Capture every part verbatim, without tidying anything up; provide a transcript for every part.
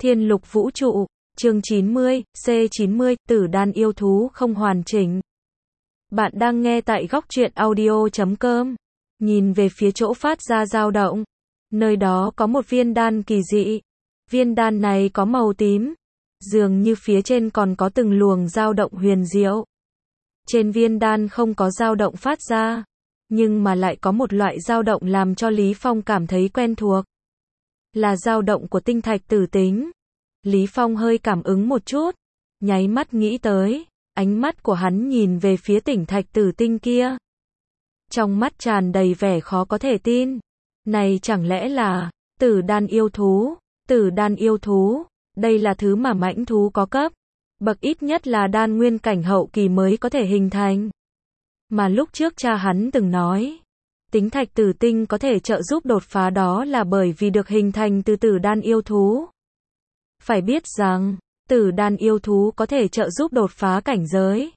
Thiên lục vũ trụ, chương chín mươi, C chín mươi, tử đan yêu thú không hoàn chỉnh. Bạn đang nghe tại góc truyện audio chấm com. Nhìn về phía chỗ phát ra dao động. Nơi đó có một viên đan kỳ dị. Viên đan này có màu tím. Dường như phía trên còn có từng luồng dao động huyền diệu. Trên viên đan không có dao động phát ra. Nhưng mà lại có một loại dao động làm cho Lý Phong cảm thấy quen thuộc. Là dao động của tinh thạch tử tính. Lý Phong hơi cảm ứng một chút. Nháy mắt nghĩ tới. Ánh mắt của hắn nhìn về phía tỉnh thạch tử tinh kia. Trong mắt tràn đầy vẻ khó có thể tin. Này chẳng lẽ là tử đan yêu thú? Tử đan yêu thú, đây là thứ mà mãnh thú có cấp. Bậc ít nhất là đan nguyên cảnh hậu kỳ mới có thể hình thành. Mà lúc trước cha hắn từng nói, tính thạch tử tinh có thể trợ giúp đột phá đó là bởi vì được hình thành từ tử đan yêu thú. Phải biết rằng, tử đan yêu thú có thể trợ giúp đột phá cảnh giới.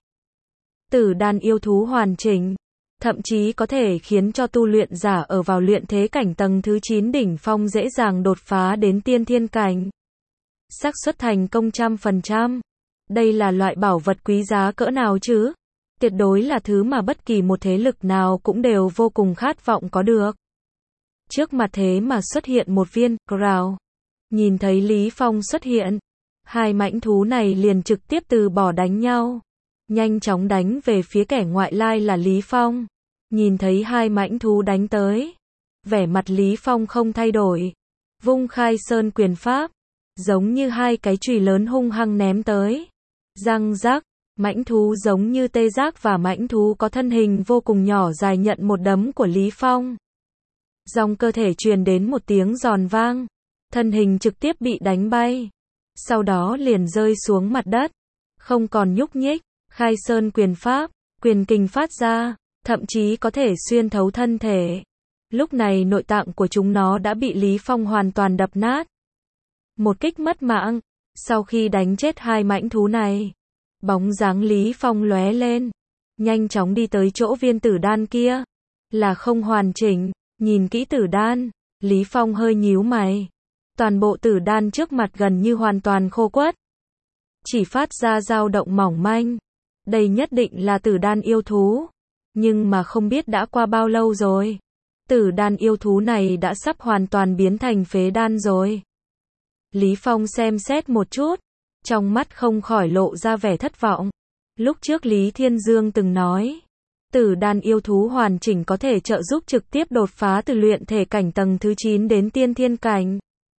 Tử đan yêu thú hoàn chỉnh, thậm chí có thể khiến cho tu luyện giả ở vào luyện thế cảnh tầng thứ chín đỉnh phong dễ dàng đột phá đến tiên thiên cảnh. Xác suất thành công trăm phần trăm. Đây là loại bảo vật quý giá cỡ nào chứ? Tuyệt đối là thứ mà bất kỳ một thế lực nào cũng đều vô cùng khát vọng có được. Trước mặt thế mà xuất hiện một viên Crown. Nhìn thấy Lý Phong xuất hiện, hai mãnh thú này liền trực tiếp từ bỏ đánh nhau, nhanh chóng đánh về phía kẻ ngoại lai là Lý Phong. Nhìn thấy hai mãnh thú đánh tới, vẻ mặt Lý Phong không thay đổi, vung khai sơn quyền pháp, giống như hai cái chùy lớn hung hăng ném tới. Răng rắc, mãnh thú giống như tê giác và mãnh thú có thân hình vô cùng nhỏ dài nhận một đấm của Lý Phong. Dòng cơ thể truyền đến một tiếng giòn vang, thân hình trực tiếp bị đánh bay, sau đó liền rơi xuống mặt đất, không còn nhúc nhích. Khai sơn quyền pháp, quyền kình phát ra, thậm chí có thể xuyên thấu thân thể. Lúc này nội tạng của chúng nó đã bị Lý Phong hoàn toàn đập nát. Một kích mất mạng. Sau khi đánh chết hai mãnh thú này, bóng dáng Lý Phong lóe lên, nhanh chóng đi tới chỗ viên tử đan kia. Là không hoàn chỉnh. Nhìn kỹ tử đan, Lý Phong hơi nhíu mày. Toàn bộ tử đan trước mặt gần như hoàn toàn khô quắt, chỉ phát ra dao động mỏng manh. Đây nhất định là tử đan yêu thú. Nhưng mà không biết đã qua bao lâu rồi. Tử đan yêu thú này đã sắp hoàn toàn biến thành phế đan rồi. Lý Phong xem xét một chút, trong mắt không khỏi lộ ra vẻ thất vọng. Lúc trước Lý Thiên Dương từng nói, tử đan yêu thú hoàn chỉnh có thể trợ giúp trực tiếp đột phá từ luyện thể cảnh tầng thứ chín đến tiên thiên cảnh.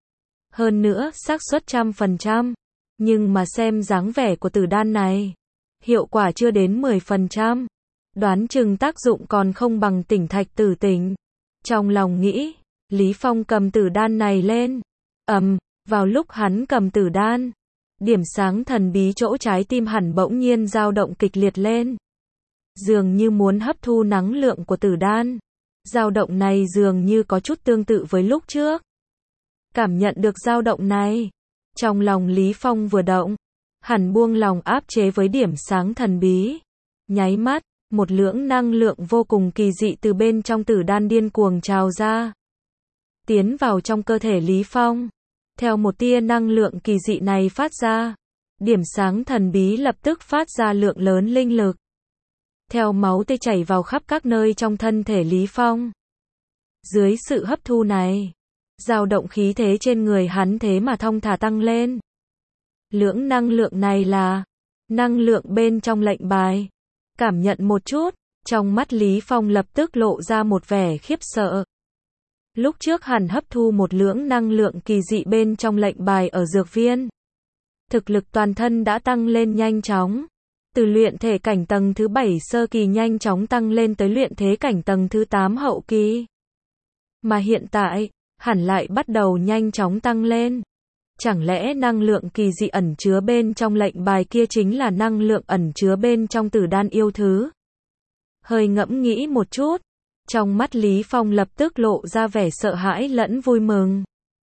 Hơn nữa, xác suất trăm phần trăm. Nhưng mà xem dáng vẻ của tử đan này, hiệu quả chưa đến mười phần trăm. Đoán chừng tác dụng còn không bằng tỉnh thạch tử tỉnh. Trong lòng nghĩ, Lý Phong cầm tử đan này lên. Ầm, um, vào lúc hắn cầm tử đan, điểm sáng thần bí chỗ trái tim hẳn bỗng nhiên dao động kịch liệt lên. Dường như muốn hấp thu năng lượng của tử đan. Dao động này dường như có chút tương tự với lúc trước. Cảm nhận được dao động này, trong lòng Lý Phong vừa động, hẳn buông lòng áp chế với điểm sáng thần bí. Nháy mắt, một lưỡng năng lượng vô cùng kỳ dị từ bên trong tử đan điên cuồng trào ra, tiến vào trong cơ thể Lý Phong. Theo một tia năng lượng kỳ dị này phát ra, điểm sáng thần bí lập tức phát ra lượng lớn linh lực. Theo máu tươi chảy vào khắp các nơi trong thân thể Lý Phong. Dưới sự hấp thu này, dao động khí thế trên người hắn thế mà thong thả tăng lên. Lưỡng năng lượng này là năng lượng bên trong lệnh bài. Cảm nhận một chút, trong mắt Lý Phong lập tức lộ ra một vẻ khiếp sợ. Lúc trước hẳn hấp thu một lưỡng năng lượng kỳ dị bên trong lệnh bài ở dược viên. Thực lực toàn thân đã tăng lên nhanh chóng. Từ luyện thể cảnh tầng thứ bảy sơ kỳ nhanh chóng tăng lên tới luyện thế cảnh tầng thứ tám hậu kỳ. Mà hiện tại, hẳn lại bắt đầu nhanh chóng tăng lên. Chẳng lẽ năng lượng kỳ dị ẩn chứa bên trong lệnh bài kia chính là năng lượng ẩn chứa bên trong tử đan yêu thứ? Hơi ngẫm nghĩ một chút, trong mắt Lý Phong lập tức lộ ra vẻ sợ hãi lẫn vui mừng.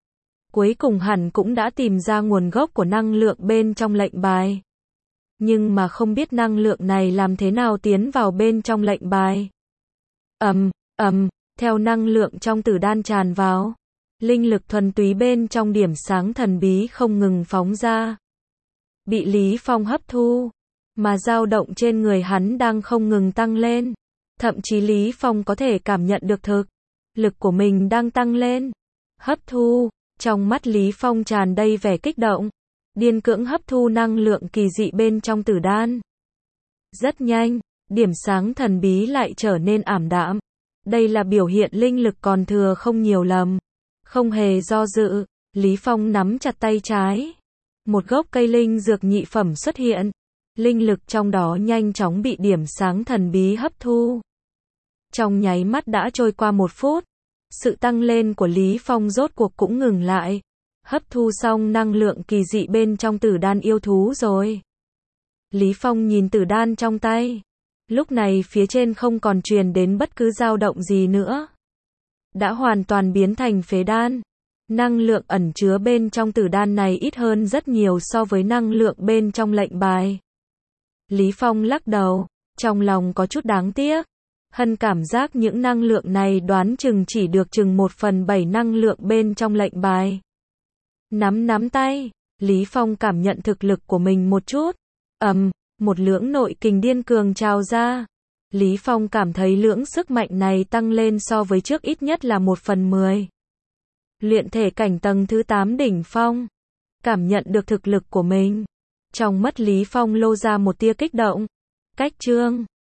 Cuối cùng hẳn cũng đã tìm ra nguồn gốc của năng lượng bên trong lệnh bài. Nhưng mà không biết năng lượng này làm thế nào tiến vào bên trong lệnh bài. Ầm, ầm, theo năng lượng trong tử đan tràn vào, Linh lực thuần túy bên trong điểm sáng thần bí không ngừng phóng ra. Bị Lý Phong hấp thu, mà dao động trên người hắn đang không ngừng tăng lên. Thậm chí Lý Phong có thể cảm nhận được thực lực của mình đang tăng lên. Hấp thu, trong mắt Lý Phong tràn đầy vẻ kích động, điên cưỡng hấp thu năng lượng kỳ dị bên trong tử đan. Rất nhanh, điểm sáng thần bí lại trở nên ảm đạm. Đây là biểu hiện linh lực còn thừa không nhiều lắm. Không hề do dự, Lý Phong nắm chặt tay trái. Một gốc cây linh dược nhị phẩm xuất hiện. Linh lực trong đó nhanh chóng bị điểm sáng thần bí hấp thu. Trong nháy mắt đã trôi qua một phút. Sự tăng lên của Lý Phong rốt cuộc cũng ngừng lại. Hấp thu xong năng lượng kỳ dị bên trong tử đan yêu thú rồi. Lý Phong nhìn tử đan trong tay. Lúc này phía trên không còn truyền đến bất cứ dao động gì nữa. Đã hoàn toàn biến thành phế đan. Năng lượng ẩn chứa bên trong tử đan này ít hơn rất nhiều so với năng lượng bên trong lệnh bài. Lý Phong lắc đầu, trong lòng có chút đáng tiếc. Hân cảm giác những năng lượng này đoán chừng chỉ được chừng một phần bảy năng lượng bên trong lệnh bài. Nắm nắm tay, Lý Phong cảm nhận thực lực của mình một chút. Ầm, um, một lưỡng nội kình điên cường trào ra. Lý Phong cảm thấy lưỡng sức mạnh này tăng lên so với trước ít nhất là một phần mười. Luyện thể cảnh tầng thứ tám đỉnh phong. Cảm nhận được thực lực của mình. Trong mắt Lý Phong lô ra một tia kích động. Cách chương